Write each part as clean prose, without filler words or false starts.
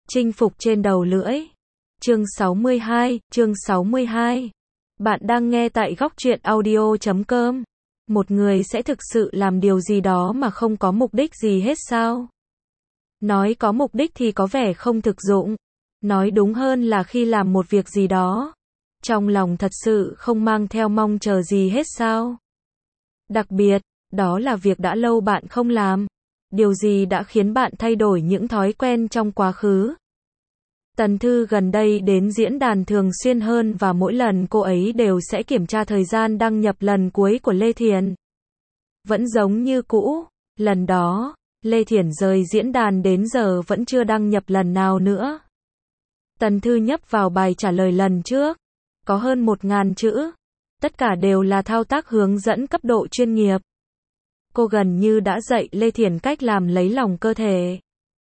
Chinh phục trên đầu lưỡi. Chương 62. Bạn đang nghe tại góc truyện audio.com. Một người sẽ thực sự làm điều gì đó mà không có mục đích gì hết sao? Nói có mục đích thì có vẻ không thực dụng. Nói đúng hơn là khi làm một việc gì đó, trong lòng thật sự không mang theo mong chờ gì hết sao? Đặc biệt, đó là việc đã lâu bạn không làm. Điều gì đã khiến bạn thay đổi những thói quen trong quá khứ? Tần Thư gần đây đến diễn đàn thường xuyên hơn và mỗi lần cô ấy đều sẽ kiểm tra thời gian đăng nhập lần cuối của Lê Thiền. Vẫn giống như cũ, lần đó, Lê Thiển rời diễn đàn đến giờ vẫn chưa đăng nhập lần nào nữa. Tần Thư nhấp vào bài trả lời lần trước, có hơn 1000 chữ, tất cả đều là thao tác hướng dẫn cấp độ chuyên nghiệp. Cô gần như đã dạy Lê Thiển cách làm lấy lòng cơ thể.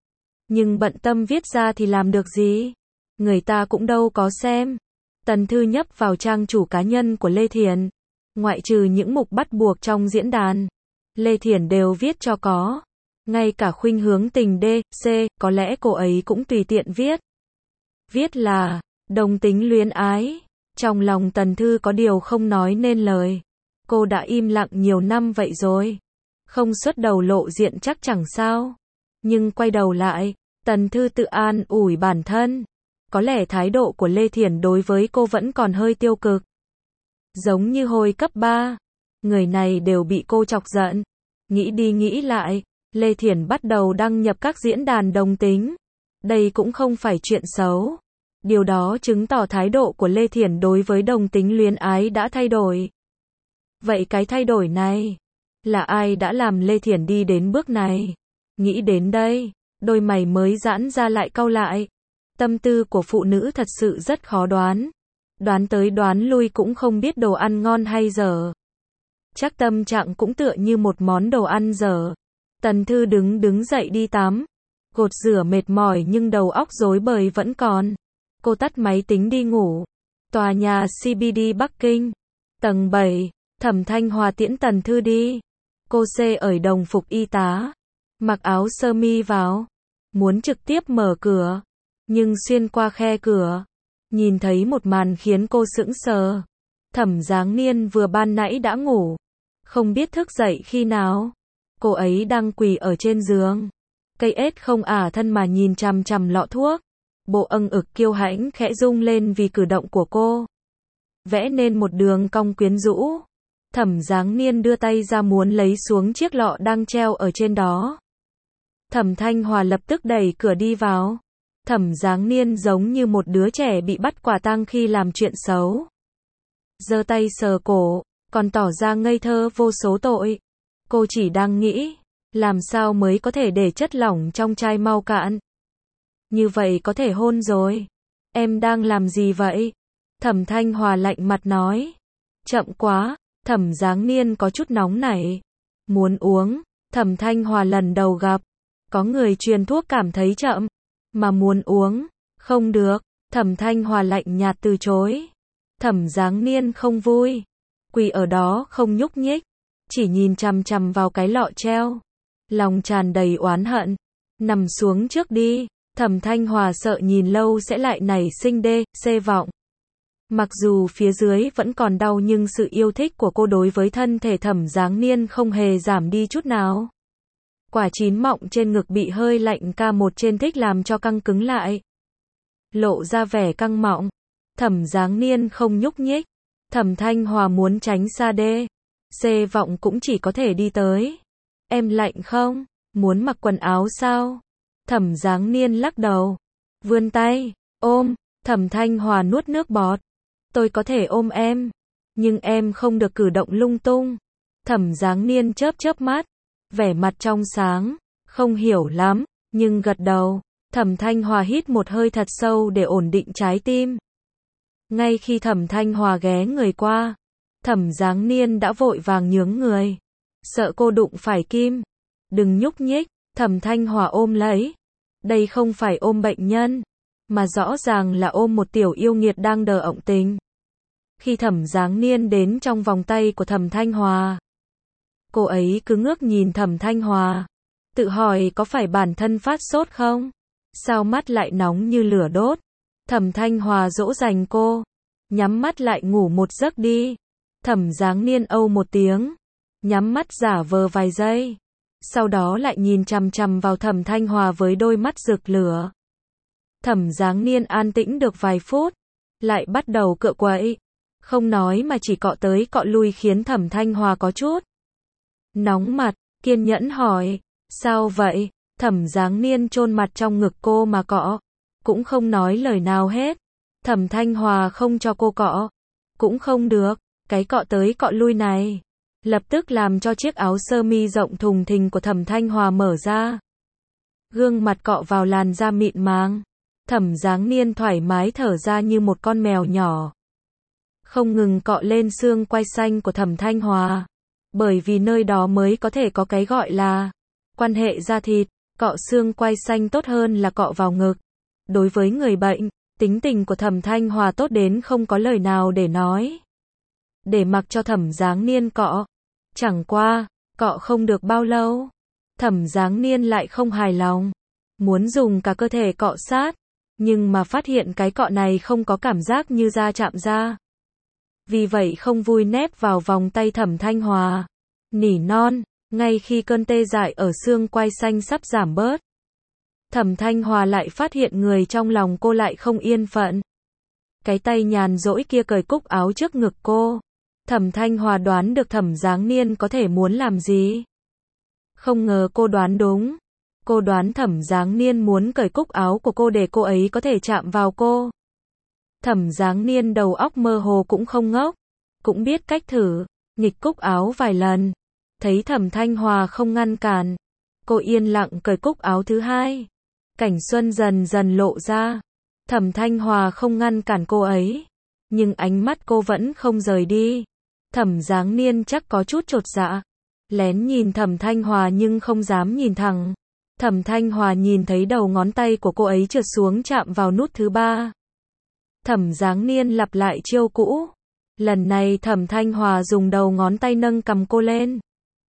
Nhưng bận tâm viết ra thì làm được gì? Người ta cũng đâu có xem. Tần Thư nhấp vào trang chủ cá nhân của Lê Thiển. Ngoại trừ những mục bắt buộc trong diễn đàn, Lê Thiển đều viết cho có. Ngay cả khuynh hướng tình D, C, có lẽ cô ấy cũng tùy tiện viết. Viết là đồng tính luyến ái. Trong lòng Tần Thư có điều không nói nên lời. Cô đã im lặng nhiều năm vậy rồi. Không xuất đầu lộ diện chắc chẳng sao. Nhưng quay đầu lại, Tần Thư tự an ủi bản thân. Có lẽ thái độ của Lê Thiển đối với cô vẫn còn hơi tiêu cực. Giống như hồi cấp 3, người này đều bị cô chọc giận. Nghĩ đi nghĩ lại, Lê Thiển bắt đầu đăng nhập các diễn đàn đồng tính. Đây cũng không phải chuyện xấu. Điều đó chứng tỏ thái độ của Lê Thiển đối với đồng tính luyến ái đã thay đổi. Vậy cái thay đổi này, là ai đã làm Lê Thiển đi đến bước này? Nghĩ đến đây, đôi mày mới giãn ra lại cau lại. Tâm tư của phụ nữ thật sự rất khó đoán. Đoán tới đoán lui cũng không biết đồ ăn ngon hay dở. Chắc tâm trạng cũng tựa như một món đồ ăn dở. Tần Thư đứng dậy đi tắm. Gột rửa mệt mỏi nhưng đầu óc rối bời vẫn còn. Cô tắt máy tính đi ngủ. Tòa nhà CBD Bắc Kinh. Tầng 7, Thẩm Thanh Hòa tiễn Tần Thư đi. Cô C ở đồng phục y tá. Mặc áo sơ mi vào. Muốn trực tiếp mở cửa. Nhưng xuyên qua khe cửa, nhìn thấy một màn khiến cô sững sờ. Thẩm Giáng Niên vừa ban nãy đã ngủ. Không biết thức dậy khi nào. Cô ấy đang quỳ ở trên giường. Cây ếch không ả thân mà nhìn chằm chằm lọ thuốc. Bộ âng ực kiêu hãnh khẽ rung lên vì cử động của cô. Vẽ nên một đường cong quyến rũ. Thẩm Giáng Niên đưa tay ra muốn lấy xuống chiếc lọ đang treo ở trên đó. Thẩm Thanh Hòa lập tức đẩy cửa đi vào. Thẩm Giáng Niên giống như một đứa trẻ bị bắt quả tang khi làm chuyện xấu. Giơ tay sờ cổ, còn tỏ ra ngây thơ vô số tội. Cô chỉ đang nghĩ, làm sao mới có thể để chất lỏng trong chai mau cạn. Như vậy có thể hôn rồi. Em đang làm gì vậy? Thẩm Thanh Hòa lạnh mặt nói. Chậm quá. Thẩm Giáng Niên có chút nóng nảy. Muốn uống. Thẩm Thanh Hòa lần đầu gặp. Có người truyền thuốc cảm thấy chậm. Mà muốn uống. Không được. Thẩm Thanh Hòa lạnh nhạt từ chối. Thẩm Giáng Niên không vui. Quỳ ở đó không nhúc nhích. Chỉ nhìn chằm chằm vào cái lọ treo. Lòng tràn đầy oán hận. Nằm xuống trước đi. Thẩm Thanh Hòa sợ nhìn lâu sẽ lại nảy sinh D, C vọng. Mặc dù phía dưới vẫn còn đau nhưng sự yêu thích của cô đối với thân thể Thẩm Giáng Niên không hề giảm đi chút nào. Quả chín mọng trên ngực bị hơi lạnh K1 trên thích làm cho căng cứng lại. Lộ ra vẻ căng mọng. Thẩm Giáng Niên không nhúc nhích. Thẩm Thanh Hòa muốn tránh xa D, C vọng cũng chỉ có thể đi tới. Em lạnh không? Muốn mặc quần áo sao? Thẩm Giáng Niên lắc đầu. Vươn tay, ôm. Thẩm Thanh Hòa nuốt nước bọt. Tôi có thể ôm em. Nhưng em không được cử động lung tung. Thẩm Giáng Niên chớp mắt. Vẻ mặt trong sáng. Không hiểu lắm. Nhưng gật đầu. Thẩm Thanh Hòa hít một hơi thật sâu để ổn định trái tim. Ngay khi Thẩm Thanh Hòa ghé người qua, Thẩm Giáng Niên đã vội vàng nhướng người. Sợ cô đụng phải kim. Đừng nhúc nhích. Thẩm Thanh Hòa ôm lấy. Đây không phải ôm bệnh nhân, mà rõ ràng là ôm một tiểu yêu nghiệt đang đờ ọng tình. Khi Thẩm Giáng Niên đến trong vòng tay của Thẩm Thanh Hòa, cô ấy cứ ngước nhìn Thẩm Thanh Hòa, tự hỏi có phải bản thân phát sốt không? Sao mắt lại nóng như lửa đốt? Thẩm Thanh Hòa dỗ dành cô. Nhắm mắt lại ngủ một giấc đi. Thẩm Giáng Niên âu một tiếng. Nhắm mắt giả vờ vài giây. Sau đó lại nhìn chằm chằm vào Thẩm Thanh Hòa với đôi mắt rực lửa. Thẩm Giáng Niên an tĩnh được vài phút. Lại bắt đầu cựa quậy. Không nói mà chỉ cọ tới cọ lui khiến Thẩm Thanh Hòa có chút nóng mặt, kiên nhẫn hỏi. Sao vậy? Thẩm Giáng Niên chôn mặt trong ngực cô mà cọ. Cũng không nói lời nào hết. Thẩm Thanh Hòa không cho cô cọ. Cũng không được. Cái cọ tới cọ lui này lập tức làm cho chiếc áo sơ mi rộng thùng thình của Thẩm Thanh Hòa mở ra. Gương mặt cọ vào làn da mịn màng. Thẩm Giáng Niên thoải mái thở ra như một con mèo nhỏ. Không ngừng cọ lên xương quai xanh của Thẩm Thanh Hòa. Bởi vì nơi đó mới có thể có cái gọi là quan hệ da thịt. Cọ xương quai xanh tốt hơn là cọ vào ngực. Đối với người bệnh, tính tình của Thẩm Thanh Hòa tốt đến không có lời nào để nói. Để mặc cho Thẩm Giáng Niên cọ. Chẳng qua, cọ không được bao lâu. Thẩm Giáng Niên lại không hài lòng. Muốn dùng cả cơ thể cọ sát. Nhưng mà phát hiện cái cọ này không có cảm giác như da chạm da. Vì vậy không vui nép vào vòng tay Thẩm Thanh Hòa. Nỉ non, ngay khi cơn tê dại ở xương quai xanh sắp giảm bớt. Thẩm Thanh Hòa lại phát hiện người trong lòng cô lại không yên phận. Cái tay nhàn rỗi kia cởi cúc áo trước ngực cô. Thẩm Thanh Hòa đoán được Thẩm Giáng Niên có thể muốn làm gì. Không ngờ cô đoán đúng. Cô đoán Thẩm Giáng Niên muốn cởi cúc áo của cô để cô ấy có thể chạm vào cô. Thẩm Giáng Niên đầu óc mơ hồ cũng không ngốc. Cũng biết cách thử, nghịch cúc áo vài lần. Thấy Thẩm Thanh Hòa không ngăn cản. Cô yên lặng cởi cúc áo thứ hai. Cảnh xuân dần dần lộ ra. Thẩm Thanh Hòa không ngăn cản cô ấy. Nhưng ánh mắt cô vẫn không rời đi. Thẩm Giáng Niên chắc có chút chột dạ. Lén nhìn Thẩm Thanh Hòa nhưng không dám nhìn thẳng. Thẩm Thanh Hòa nhìn thấy đầu ngón tay của cô ấy trượt xuống chạm vào nút thứ ba. Thẩm Giáng Niên lặp lại chiêu cũ. Lần này Thẩm Thanh Hòa dùng đầu ngón tay nâng cầm cô lên.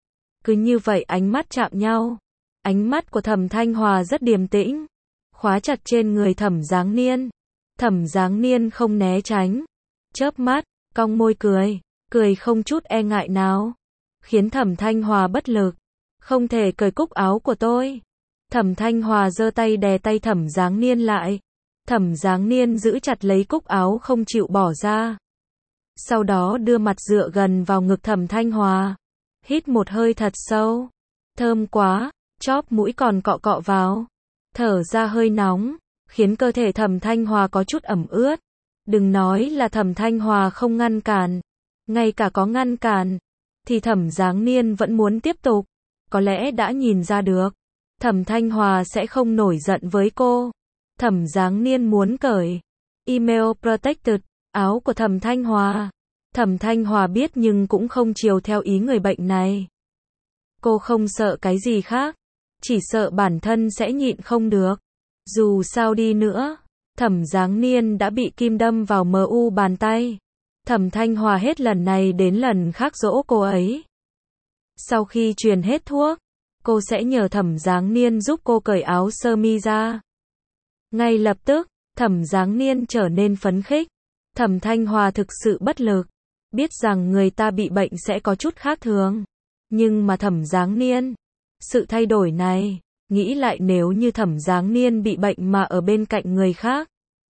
Cứ như vậy ánh mắt chạm nhau. Ánh mắt của Thẩm Thanh Hòa rất điềm tĩnh. Khóa chặt trên người Thẩm Giáng Niên. Thẩm Giáng Niên không né tránh. Chớp mắt, cong môi cười. Cười không chút e ngại nào. Khiến Thẩm Thanh Hòa bất lực. Không thể cởi cúc áo của tôi. Thẩm Thanh Hòa giơ tay đè tay Thẩm Giáng Niên lại. Thẩm Giáng Niên giữ chặt lấy cúc áo không chịu bỏ ra. Sau đó đưa mặt dựa gần vào ngực Thẩm Thanh Hòa. Hít một hơi thật sâu. Thơm quá, chóp mũi còn cọ cọ vào. Thở ra hơi nóng, khiến cơ thể Thẩm Thanh Hòa có chút ẩm ướt. Đừng nói là Thẩm Thanh Hòa không ngăn cản. Ngay cả có ngăn cản, thì Thẩm Giáng Niên vẫn muốn tiếp tục. Có lẽ đã nhìn ra được. Thẩm Thanh Hòa sẽ không nổi giận với cô. Thẩm Giáng Niên muốn cởi email protected, áo của Thẩm Thanh Hòa. Thẩm Thanh Hòa biết nhưng cũng không chiều theo ý người bệnh này. Cô không sợ cái gì khác. Chỉ sợ bản thân sẽ nhịn không được. Dù sao đi nữa, Thẩm Giáng Niên đã bị kim đâm vào mu bàn tay. Thẩm Thanh Hòa hết lần này đến lần khác dỗ cô ấy. Sau khi truyền hết thuốc, cô sẽ nhờ Thẩm Giáng Niên giúp cô cởi áo sơ mi ra. Ngay lập tức, Thẩm Giáng Niên trở nên phấn khích. Thẩm Thanh Hòa thực sự bất lực. Biết rằng người ta bị bệnh sẽ có chút khác thường. Nhưng mà Thẩm Giáng Niên, sự thay đổi này, nghĩ lại nếu như Thẩm Giáng Niên bị bệnh mà ở bên cạnh người khác.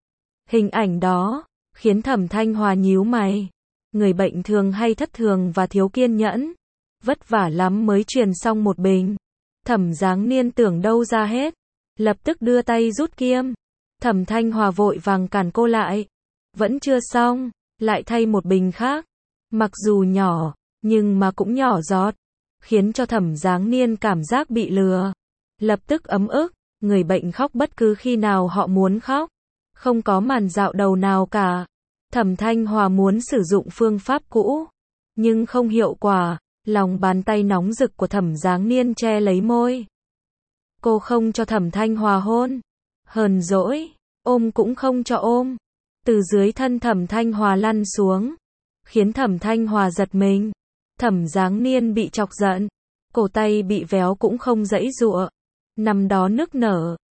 Hình ảnh đó, khiến Thẩm Thanh Hòa nhíu mày. Người bệnh thường hay thất thường và thiếu kiên nhẫn. Vất vả lắm mới truyền xong một bình. Thẩm Giáng Niên tưởng đâu ra hết. Lập tức đưa tay rút kiêm. Thẩm Thanh Hòa vội vàng cản cô lại. Vẫn chưa xong, lại thay một bình khác. Mặc dù nhỏ, nhưng mà cũng nhỏ giọt. Khiến cho Thẩm Giáng Niên cảm giác bị lừa. Lập tức ấm ức, người bệnh khóc bất cứ khi nào họ muốn khóc. Không có màn dạo đầu nào cả. Thẩm Thanh Hòa muốn sử dụng phương pháp cũ. Nhưng không hiệu quả. Lòng bàn tay nóng rực của Thẩm Giáng Niên che lấy môi. Cô không cho Thẩm Thanh Hòa hôn. Hờn dỗi. Ôm cũng không cho ôm. Từ dưới thân Thẩm Thanh Hòa lăn xuống. Khiến Thẩm Thanh Hòa giật mình. Thẩm Giáng Niên bị chọc giận. Cổ tay bị véo cũng không giãy giụa. Nằm đó nức nở.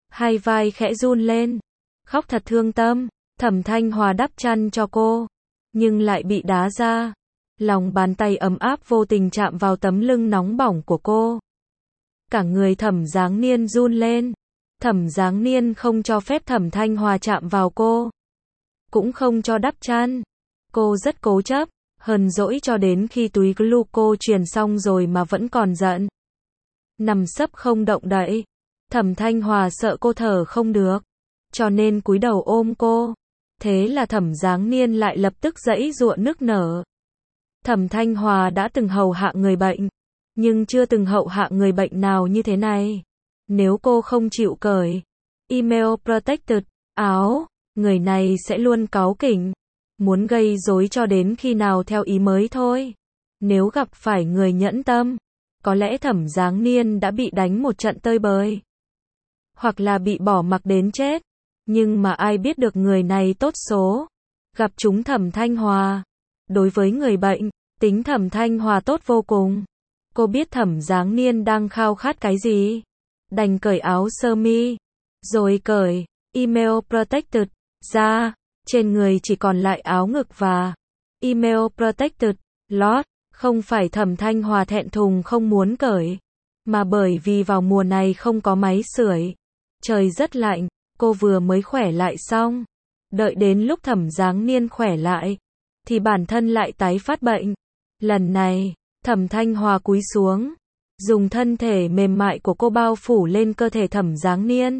hai vai khẽ run lên, khóc thật thương tâm. Thẩm Thanh Hòa đắp chăn cho cô, nhưng lại bị đá ra. Lòng bàn tay ấm áp vô tình chạm vào tấm lưng nóng bỏng của cô. Cả người Thẩm Giáng Niên run lên. Thẩm Giáng Niên không cho phép Thẩm Thanh Hòa chạm vào cô, cũng không cho đắp chăn. Cô rất cố chấp, hờn dỗi cho đến khi túi gluco truyền xong rồi mà vẫn còn giận. Nằm sấp không động đậy. Thẩm Thanh Hòa sợ cô thở không được, cho nên cúi đầu ôm cô. Thế là Thẩm Giáng Niên lại lập tức giãy giụa nức nở. Thẩm Thanh Hòa đã từng hầu hạ người bệnh, nhưng chưa từng hậu hạ người bệnh nào như thế này. Nếu cô không chịu cởi email protected áo, người này sẽ luôn cáu kỉnh, muốn gây rối cho đến khi nào theo ý mới thôi. Nếu gặp phải người nhẫn tâm, có lẽ Thẩm Giáng Niên đã bị đánh một trận tơi bời, hoặc là bị bỏ mặc đến chết. Nhưng mà ai biết được người này tốt số, gặp chúng Thẩm Thanh Hòa. Đối với người bệnh, tính Thẩm Thanh Hòa tốt vô cùng. Cô biết Thẩm Giáng Niên đang khao khát cái gì, đành cởi áo sơ mi, rồi cởi email protected ra. Trên người chỉ còn lại áo ngực và email protected lót. Không phải Thẩm Thanh Hòa thẹn thùng không muốn cởi, mà bởi vì vào mùa này không có máy sưởi, trời rất lạnh, cô vừa mới khỏe lại xong. Đợi đến lúc Thẩm Giáng Niên khỏe lại, thì bản thân lại tái phát bệnh. Lần này, Thẩm Thanh Hòa cúi xuống, dùng thân thể mềm mại của cô bao phủ lên cơ thể Thẩm Giáng Niên.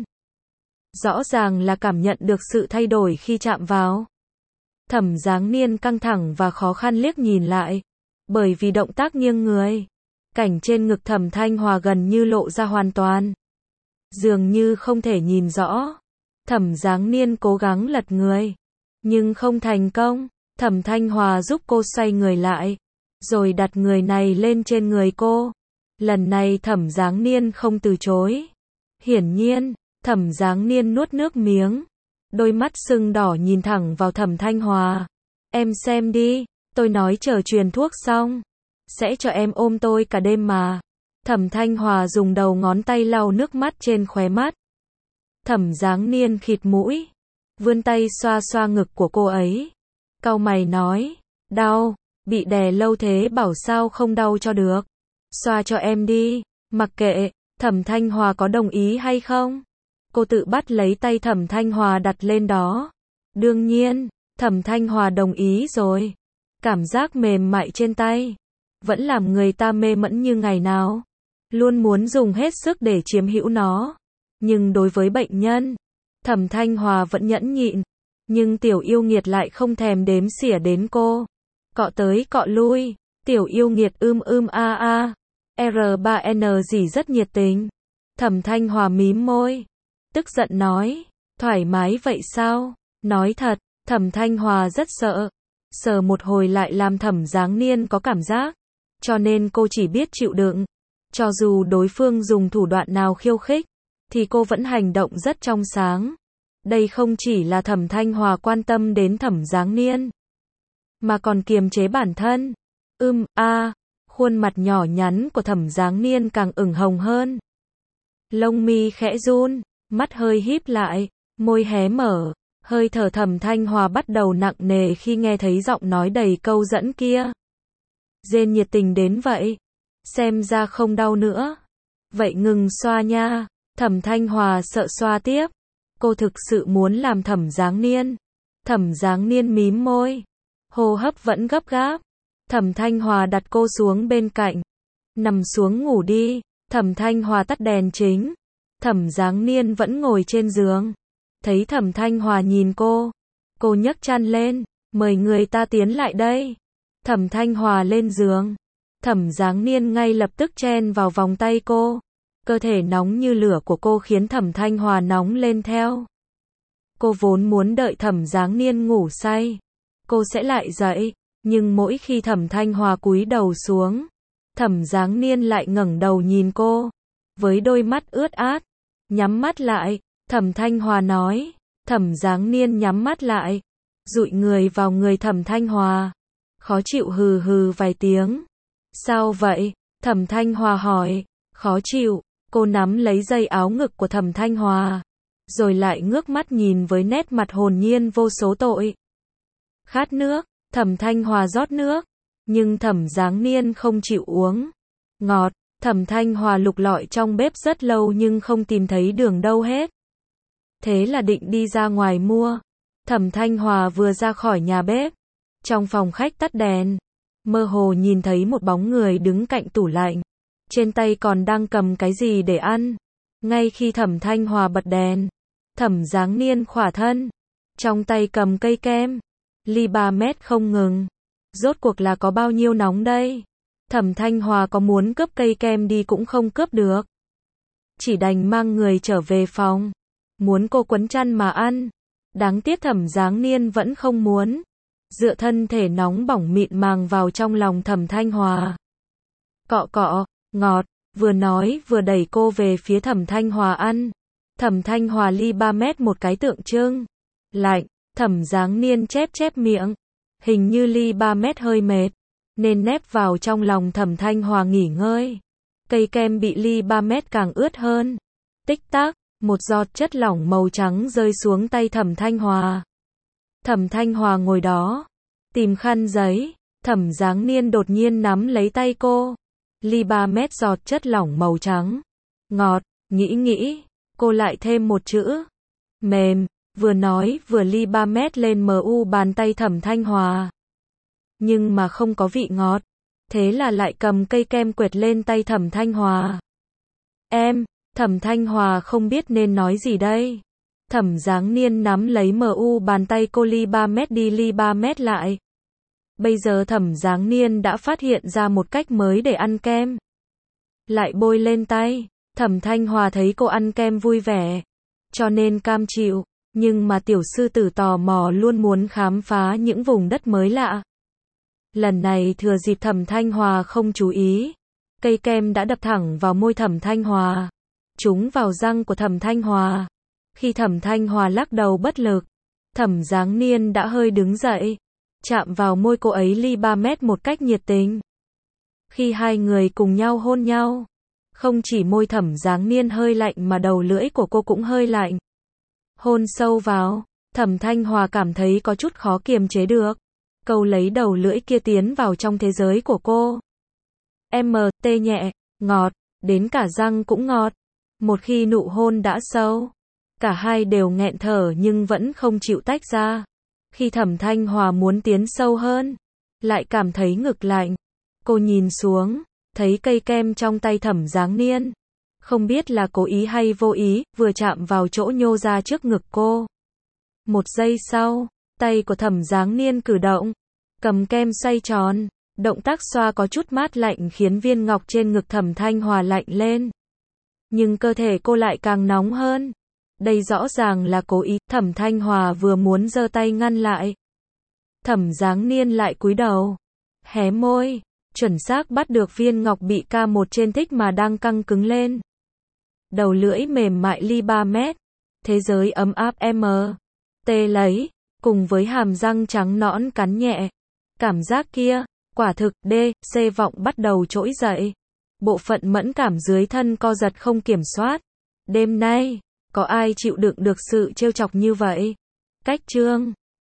Rõ ràng là cảm nhận được sự thay đổi khi chạm vào. Thẩm Giáng Niên căng thẳng và khó khăn liếc nhìn lại, bởi vì động tác nghiêng người, cảnh trên ngực Thẩm Thanh Hòa gần như lộ ra hoàn toàn, dường như không thể nhìn rõ. Thẩm Giáng Niên cố gắng lật người, nhưng không thành công. Thẩm Thanh Hòa giúp cô xoay người lại, rồi đặt người này lên trên người cô. Lần này Thẩm Giáng Niên không từ chối. Hiển nhiên, Thẩm Giáng Niên nuốt nước miếng, đôi mắt sưng đỏ nhìn thẳng vào Thẩm Thanh Hòa. Em xem đi, tôi nói chờ truyền thuốc xong, sẽ cho em ôm tôi cả đêm mà. Thẩm Thanh Hòa dùng đầu ngón tay lau nước mắt trên khóe mắt. Thẩm Giáng Niên khịt mũi, vươn tay xoa xoa ngực của cô ấy. Cau mày nói, đau, bị đè lâu thế bảo sao không đau cho được. Xoa cho em đi, mặc kệ, Thẩm Thanh Hòa có đồng ý hay không. Cô tự bắt lấy tay Thẩm Thanh Hòa đặt lên đó. Đương nhiên, Thẩm Thanh Hòa đồng ý rồi. Cảm giác mềm mại trên tay vẫn làm người ta mê mẫn như ngày nào, luôn muốn dùng hết sức để chiếm hữu nó. Nhưng đối với bệnh nhân, Thẩm Thanh Hòa vẫn nhẫn nhịn, nhưng tiểu yêu nghiệt lại không thèm đếm xỉa đến cô. Cọ tới cọ lui, tiểu yêu nghiệt a a. R3N gì rất nhiệt tình. Thẩm Thanh Hòa mím môi, tức giận nói, thoải mái vậy sao? Nói thật, Thẩm Thanh Hòa rất sợ. Sờ một hồi lại làm Thẩm Giáng Niên có cảm giác, cho nên cô chỉ biết chịu đựng. Cho dù đối phương dùng thủ đoạn nào khiêu khích, thì cô vẫn hành động rất trong sáng. Đây không chỉ là Thẩm Thanh Hòa quan tâm đến Thẩm Giáng Niên, mà còn kiềm chế bản thân. Khuôn mặt nhỏ nhắn của Thẩm Giáng Niên càng ửng hồng hơn. Lông mi khẽ run, mắt hơi híp lại, môi hé mở. Hơi thở Thẩm Thanh Hòa bắt đầu nặng nề khi nghe thấy giọng nói đầy câu dẫn kia. Jane nhiệt tình đến vậy, xem ra không đau nữa. Vậy ngừng xoa nha. Thẩm Thanh Hòa sợ xoa tiếp. Cô thực sự muốn làm Thẩm Giáng Niên. Thẩm Giáng Niên mím môi, hô hấp vẫn gấp gáp. Thẩm Thanh Hòa đặt cô xuống bên cạnh. Nằm xuống ngủ đi. Thẩm Thanh Hòa tắt đèn chính. Thẩm Giáng Niên vẫn ngồi trên giường. Thấy Thẩm Thanh Hòa nhìn cô nhấc chăn lên, mời người ta tiến lại đây. Thẩm Thanh Hòa lên giường. Thẩm Giáng Niên ngay lập tức chen vào vòng tay cô. Cơ thể nóng như lửa của cô khiến Thẩm Thanh Hòa nóng lên theo. Cô vốn muốn đợi Thẩm Giáng Niên ngủ say, cô sẽ lại dậy, nhưng mỗi khi Thẩm Thanh Hòa cúi đầu xuống, Thẩm Giáng Niên lại ngẩng đầu nhìn cô, với đôi mắt ướt át. Nhắm mắt lại, Thẩm Thanh Hòa nói. Thẩm Giáng Niên nhắm mắt lại, dụi người vào người Thẩm Thanh Hòa. Khó chịu hừ hừ vài tiếng. Sao vậy? Thẩm Thanh Hòa hỏi. Khó chịu. Cô nắm lấy dây áo ngực của Thẩm Thanh Hòa. rồi lại ngước mắt nhìn với nét mặt hồn nhiên vô số tội. Khát nước, Thẩm Thanh Hòa rót nước, nhưng Thẩm Giáng Niên không chịu uống. Ngọt, Thẩm Thanh Hòa lục lọi trong bếp rất lâu nhưng không tìm thấy đường đâu hết. Thế là định đi ra ngoài mua. Thẩm Thanh Hòa vừa ra khỏi nhà bếp, trong phòng khách tắt đèn, mơ hồ nhìn thấy một bóng người đứng cạnh tủ lạnh, trên tay còn đang cầm cái gì để ăn. Ngay khi Thẩm Thanh Hòa bật đèn, Thẩm Giáng Niên khỏa thân, trong tay cầm cây kem, ly 3 mét không ngừng. Rốt cuộc là có bao nhiêu nóng đây? Thẩm Thanh Hòa có muốn cướp cây kem đi cũng không cướp được. Chỉ đành mang người trở về phòng, muốn cô quấn chăn mà ăn. Đáng tiếc Thẩm Giáng Niên vẫn không muốn. Dựa thân thể nóng bỏng mịn màng vào trong lòng Thẩm Thanh Hòa. Cọ cọ, ngọt, vừa nói vừa đẩy cô về phía Thẩm Thanh Hòa ăn. Thẩm Thanh Hòa ly 3 mét một cái tượng trưng. Lạnh, Thẩm Giáng Niên chép chép miệng. Hình như ly 3 mét hơi mệt, nên nép vào trong lòng Thẩm Thanh Hòa nghỉ ngơi. Cây kem bị ly 3 mét càng ướt hơn. Tích tắc, một giọt chất lỏng màu trắng rơi xuống tay Thẩm Thanh Hòa. Thẩm Thanh Hòa ngồi đó, tìm khăn giấy. Thẩm Giáng Niên đột nhiên nắm lấy tay cô. Ly 3 mét giọt chất lỏng màu trắng. Ngọt, nghĩ, cô lại thêm một chữ. Mềm, vừa nói vừa ly 3 mét lên mu bàn tay Thẩm Thanh Hòa. Nhưng mà không có vị ngọt. Thế là lại cầm cây kem quệt lên tay Thẩm Thanh Hòa. Thẩm Thanh Hòa không biết nên nói gì đây. Thẩm Giáng Niên nắm lấy mu bàn tay cô ly 3 mét đi ly 3 mét lại. Bây giờ Thẩm Giáng Niên đã phát hiện ra một cách mới để ăn kem. Lại bôi lên tay. Thẩm Thanh Hòa thấy cô ăn kem vui vẻ, cho nên cam chịu. Nhưng mà tiểu sư tử tò mò luôn muốn khám phá những vùng đất mới lạ. Lần này thừa dịp Thẩm Thanh Hòa không chú ý, cây kem đã đập thẳng vào môi Thẩm Thanh Hòa, trúng vào răng của Thẩm Thanh Hòa. Khi Thẩm Thanh Hòa lắc đầu bất lực, Thẩm Giáng Niên đã hơi đứng dậy, chạm vào môi cô ấy ly 3 mét một cách nhiệt tình. Khi hai người cùng nhau hôn nhau, không chỉ môi Thẩm Giáng Niên hơi lạnh mà đầu lưỡi của cô cũng hơi lạnh. Hôn sâu vào, Thẩm Thanh Hòa cảm thấy có chút khó kiềm chế được. Câu lấy đầu lưỡi kia tiến vào trong thế giới của cô. Tê nhẹ, ngọt, đến cả răng cũng ngọt. Một khi nụ hôn đã sâu, cả hai đều nghẹn thở nhưng vẫn không chịu tách ra. Khi Thẩm Thanh Hòa muốn tiến sâu hơn, lại cảm thấy ngực lạnh. Cô nhìn xuống, thấy cây kem trong tay Thẩm Giáng Niên. Không biết là cố ý hay vô ý, vừa chạm vào chỗ nhô ra trước ngực cô. Một giây sau, tay của Thẩm Giáng Niên cử động, cầm kem xoay tròn. Động tác xoa có chút mát lạnh khiến viên ngọc trên ngực Thẩm Thanh Hòa lạnh lên. Nhưng cơ thể cô lại càng nóng hơn. Đây rõ ràng là cố ý. Thẩm Thanh Hòa vừa muốn giơ tay ngăn lại, Thẩm Giáng Niên lại cúi đầu, hé môi, chuẩn xác bắt được viên ngọc bị K1 trên thích mà đang căng cứng lên. Đầu lưỡi mềm mại ly 3 mét, thế giới ấm áp tê lấy, cùng với hàm răng trắng nõn cắn nhẹ. Cảm giác kia, quả thực C vọng bắt đầu trỗi dậy. Bộ phận mẫn cảm dưới thân co giật không kiểm soát. Đêm nay, có ai chịu đựng được sự trêu chọc như vậy? Cách chương